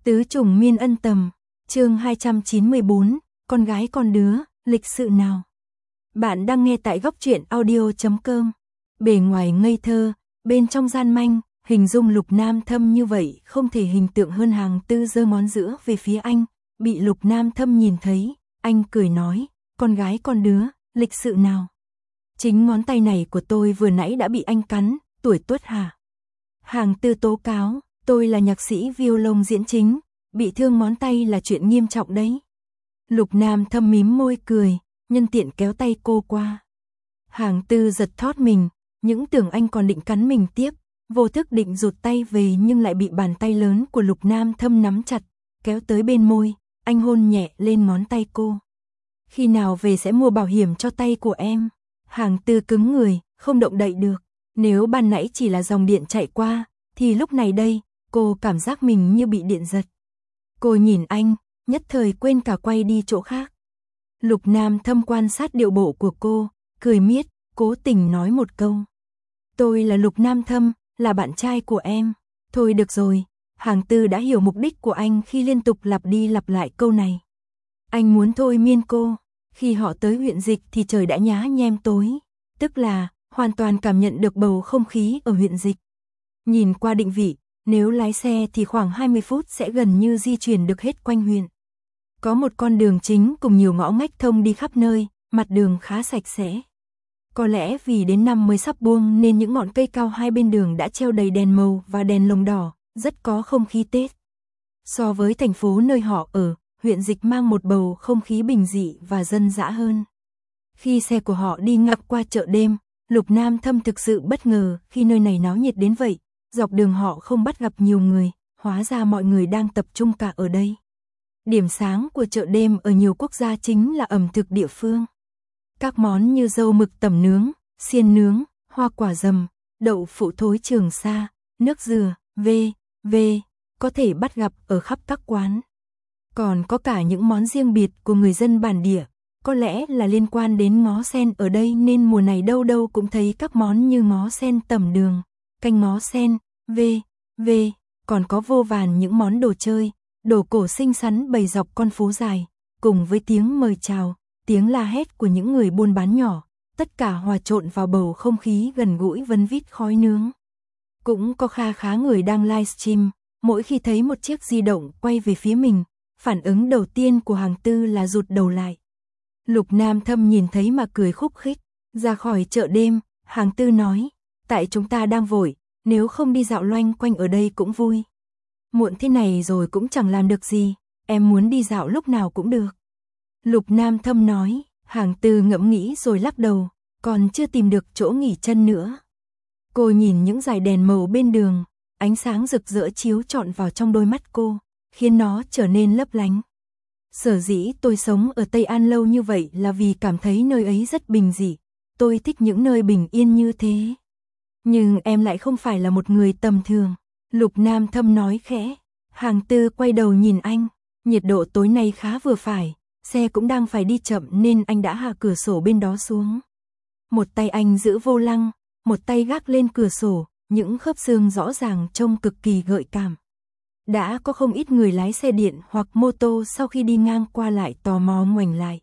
Tứ trùng miên ân tầm, chương 294, con gái con đứa, lịch sự nào. Bạn đang nghe tại góc truyện audio.com. Bề ngoài ngây thơ, bên trong gian manh, hình dung Lục Nam Thâm như vậy không thể hình tượng hơn. Hàng Tư giơ ngón giữa về phía anh, bị Lục Nam Thâm nhìn thấy, anh cười nói, con gái con đứa, lịch sự nào. Chính ngón tay này của tôi vừa nãy đã bị anh cắn, tuổi tuất hả? Hàng Tư tố cáo, tôi là nhạc sĩ violon diễn chính, bị thương ngón tay là chuyện nghiêm trọng đấy. Lục Nam Thâm mím môi cười, nhân tiện kéo tay cô qua. Hàng Tư giật thót mình, những tưởng anh còn định cắn mình tiếp, vô thức định rụt tay về nhưng lại bị bàn tay lớn của Lục Nam Thâm nắm chặt, kéo tới bên môi, anh hôn nhẹ lên ngón tay cô. Khi nào về sẽ mua bảo hiểm cho tay của em? Hàng Tư cứng người, không động đậy được. Nếu ban nãy chỉ là dòng điện chạy qua, thì lúc này đây, cô cảm giác mình như bị điện giật. Cô nhìn anh, nhất thời quên cả quay đi chỗ khác. Lục Nam Thâm quan sát điệu bộ của cô, cười miết, cố tình nói một câu. Tôi là Lục Nam Thâm, là bạn trai của em. Thôi được rồi, Hàng Tư đã hiểu mục đích của anh khi liên tục lặp đi lặp lại câu này. Anh muốn thôi miên cô. Khi họ tới huyện Dịch thì trời đã nhá nhem tối, tức là hoàn toàn cảm nhận được bầu không khí ở huyện Dịch. Nhìn qua định vị, nếu lái xe thì khoảng 20 phút sẽ gần như di chuyển được hết quanh huyện. Có một con đường chính cùng nhiều ngõ ngách thông đi khắp nơi, mặt đường khá sạch sẽ. Có lẽ vì đến năm mới sắp buông nên những ngọn cây cao hai bên đường đã treo đầy đèn màu và đèn lồng đỏ, rất có không khí Tết. So với thành phố nơi họ ở, huyện Dịch mang một bầu không khí bình dị và dân dã hơn. Khi xe của họ đi ngập qua chợ đêm, Lục Nam Thâm thực sự bất ngờ khi nơi này náo nhiệt đến vậy. Dọc đường họ không bắt gặp nhiều người, hóa ra mọi người đang tập trung cả ở đây. Điểm sáng của chợ đêm ở nhiều quốc gia chính là ẩm thực địa phương. Các món như dâu mực tẩm nướng, xiên nướng, hoa quả dầm, đậu phụ thối Trường Sa, nước dừa, v.v. có thể bắt gặp ở khắp các quán. Còn có cả những món riêng biệt của người dân bản địa, có lẽ là liên quan đến ngó sen ở đây nên mùa này đâu đâu cũng thấy các món như ngó sen tẩm đường, canh ngó sen, v.v. còn có vô vàn những món đồ chơi, đồ cổ xinh xắn bày dọc con phố dài, cùng với tiếng mời chào, tiếng la hét của những người buôn bán nhỏ, tất cả hòa trộn vào bầu không khí gần gũi vấn vít khói nướng. Cũng có kha khá người đang livestream, mỗi khi thấy một chiếc di động quay về phía mình, phản ứng đầu tiên của Hàng Tư là rụt đầu lại. Lục Nam Thâm nhìn thấy mà cười khúc khích, ra khỏi chợ đêm, Hàng Tư nói, tại chúng ta đang vội, nếu không đi dạo loanh quanh ở đây cũng vui. Muộn thế này rồi cũng chẳng làm được gì, em muốn đi dạo lúc nào cũng được. Lục Nam Thâm nói, Hàng Tư ngẫm nghĩ rồi lắc đầu, còn chưa tìm được chỗ nghỉ chân nữa. Cô nhìn những dải đèn màu bên đường, ánh sáng rực rỡ chiếu trọn vào trong đôi mắt cô, khiến nó trở nên lấp lánh. Sở dĩ tôi sống ở Tây An lâu như vậy là vì cảm thấy nơi ấy rất bình dị, tôi thích những nơi bình yên như thế. Nhưng em lại không phải là một người tầm thường, Lục Nam Thâm nói khẽ. Hàng Tư quay đầu nhìn anh, nhiệt độ tối nay khá vừa phải, xe cũng đang phải đi chậm nên anh đã hạ cửa sổ bên đó xuống. Một tay anh giữ vô lăng, một tay gác lên cửa sổ, những khớp xương rõ ràng trông cực kỳ gợi cảm. Đã có không ít người lái xe điện hoặc mô tô sau khi đi ngang qua lại tò mò ngoảnh lại.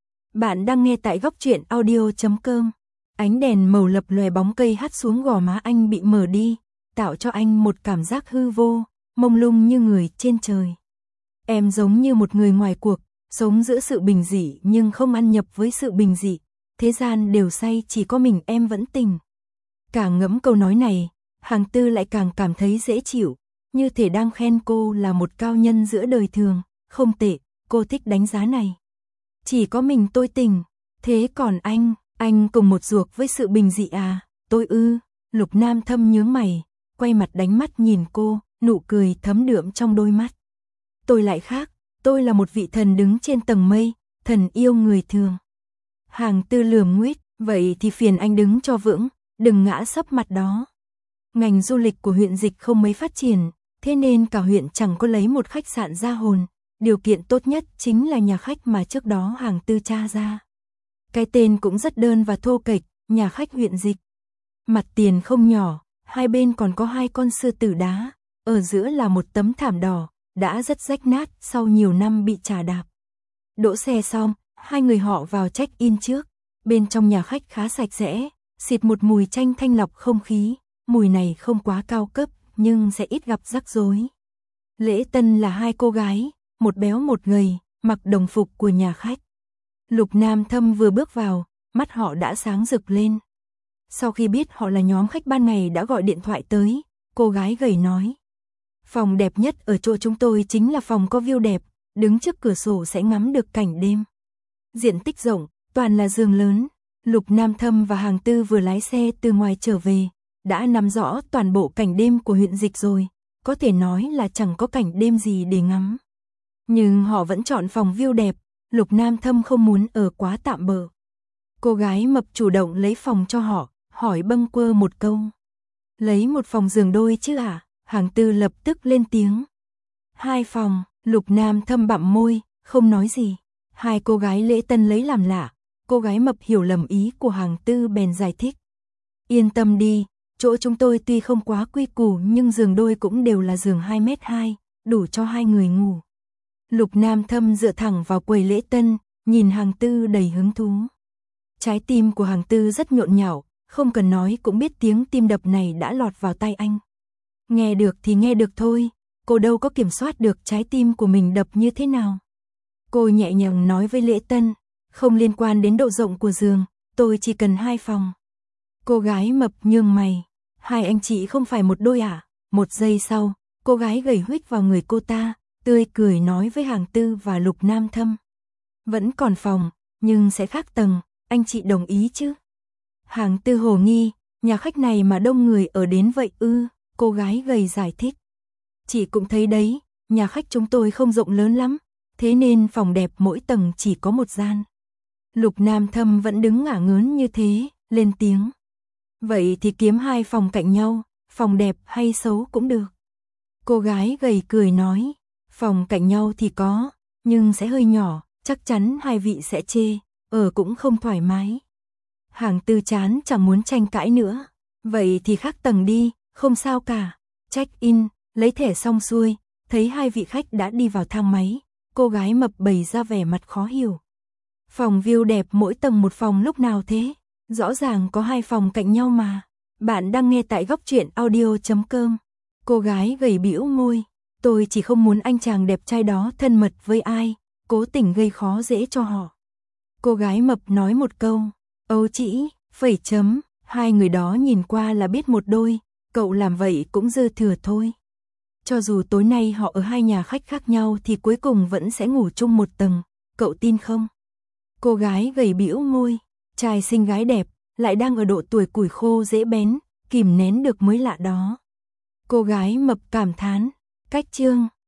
Bạn đang nghe tại góc truyện audio.com. Ánh đèn màu lập lòe bóng cây hắt xuống gò má anh bị mờ đi, tạo cho anh một cảm giác hư vô, mông lung như người trên trời. Em giống như một người ngoài cuộc, sống giữa sự bình dị nhưng không ăn nhập với sự bình dị. Thế gian đều say chỉ có mình em vẫn tình. Càng ngẫm câu nói này, Hàng Tư lại càng cảm thấy dễ chịu, như thể đang khen cô là một cao nhân giữa đời thường. Không tệ, cô thích đánh giá này. Chỉ có mình tôi tình, thế còn anh cùng một ruột với sự bình dị à? Tôi ư? Lục Nam Thâm nhướng mày, quay mặt đánh mắt nhìn cô, nụ cười thấm đượm trong đôi mắt. Tôi lại khác, tôi là một vị thần đứng trên tầng mây, thần yêu người thường. Hàng Tư lườm nguýt, vậy thì phiền anh đứng cho vững, đừng ngã sấp mặt đó. Ngành du lịch của huyện Dịch không mấy phát triển, thế nên cả huyện chẳng có lấy một khách sạn ra hồn. Điều kiện tốt nhất chính là nhà khách mà trước đó Hàng Tư tra ra. Cái tên cũng rất đơn và thô kệch, nhà khách huyện Dịch. Mặt tiền không nhỏ, hai bên còn có hai con sư tử đá, ở giữa là một tấm thảm đỏ, đã rất rách nát sau nhiều năm bị trà đạp. Đỗ xe xong, hai người họ vào check-in trước. Bên trong nhà khách khá sạch sẽ, xịt một mùi chanh thanh lọc không khí, mùi này không quá cao cấp, nhưng sẽ ít gặp rắc rối. Lễ tân là hai cô gái, một béo một gầy, mặc đồng phục của nhà khách. Lục Nam Thâm vừa bước vào, mắt họ đã sáng rực lên. Sau khi biết họ là nhóm khách ban ngày đã gọi điện thoại tới, cô gái gầy nói. Phòng đẹp nhất ở chỗ chúng tôi chính là phòng có view đẹp, đứng trước cửa sổ sẽ ngắm được cảnh đêm. Diện tích rộng, toàn là giường lớn. Lục Nam Thâm và Hàng Tư vừa lái xe từ ngoài trở về, đã nắm rõ toàn bộ cảnh đêm của huyện Dịch rồi, có thể nói là chẳng có cảnh đêm gì để ngắm. Nhưng họ vẫn chọn phòng view đẹp, Lục Nam Thâm không muốn ở quá tạm bợ. Cô gái mập chủ động lấy phòng cho họ, hỏi bâng quơ một câu. Lấy một phòng giường đôi chứ à? Hàng Tư lập tức lên tiếng. 2 phòng, Lục Nam Thâm bặm môi, không nói gì. Hai cô gái lễ tân lấy làm lạ, cô gái mập hiểu lầm ý của Hàng Tư bèn giải thích. Yên tâm đi, chỗ chúng tôi tuy không quá quy củ nhưng giường đôi cũng đều là giường 2m2, đủ cho 2 người ngủ. Lục Nam Thâm dựa thẳng vào quầy lễ tân, nhìn Hàng Tư đầy hứng thú. Trái tim của Hàng Tư rất nhộn nhạo, không cần nói cũng biết tiếng tim đập này đã lọt vào tai anh. Nghe được thì nghe được thôi, cô đâu có kiểm soát được trái tim của mình đập như thế nào. Cô nhẹ nhàng nói với lễ tân, không liên quan đến độ rộng của giường, tôi chỉ cần 2 phòng. Cô gái mập nhướng mày, hai anh chị không phải một đôi à? Một giây sau, cô gái gầy huých vào người cô ta, tươi cười nói với Hàng Tư và Lục Nam Thâm. Vẫn còn phòng, nhưng sẽ khác tầng, anh chị đồng ý chứ? Hàng Tư hồ nghi, nhà khách này mà đông người ở đến vậy ư? Cô gái gầy giải thích. Chị cũng thấy đấy, nhà khách chúng tôi không rộng lớn lắm, thế nên phòng đẹp mỗi tầng chỉ có một gian. Lục Nam Thâm vẫn đứng ngả ngớn như thế, lên tiếng. Vậy thì kiếm 2 phòng cạnh nhau, phòng đẹp hay xấu cũng được. Cô gái gầy cười nói, phòng cạnh nhau thì có, nhưng sẽ hơi nhỏ, chắc chắn hai vị sẽ chê, ở cũng không thoải mái. Hàng Tư chán chẳng muốn tranh cãi nữa, vậy thì khác tầng đi, không sao cả. Check in, lấy thẻ xong xuôi, thấy hai vị khách đã đi vào thang máy, cô gái mập bày ra vẻ mặt khó hiểu. Phòng view đẹp mỗi tầng một phòng lúc nào thế? Rõ ràng có 2 phòng cạnh nhau mà. Bạn đang nghe tại góc truyện audio.com. Cô gái gầy bĩu môi, tôi chỉ không muốn anh chàng đẹp trai đó thân mật với ai, cố tình gây khó dễ cho họ. Cô gái mập nói một câu, âu chỉ, phẩy chấm, hai người đó nhìn qua là biết một đôi, cậu làm vậy cũng dư thừa thôi. Cho dù tối nay họ ở 2 nhà khách khác nhau thì cuối cùng vẫn sẽ ngủ chung một tầng, cậu tin không? Cô gái gầy bĩu môi, trai xinh gái đẹp, lại đang ở độ tuổi củi khô dễ bén, kìm nén được mới lạ đó. Cô gái mập cảm thán, cách chương.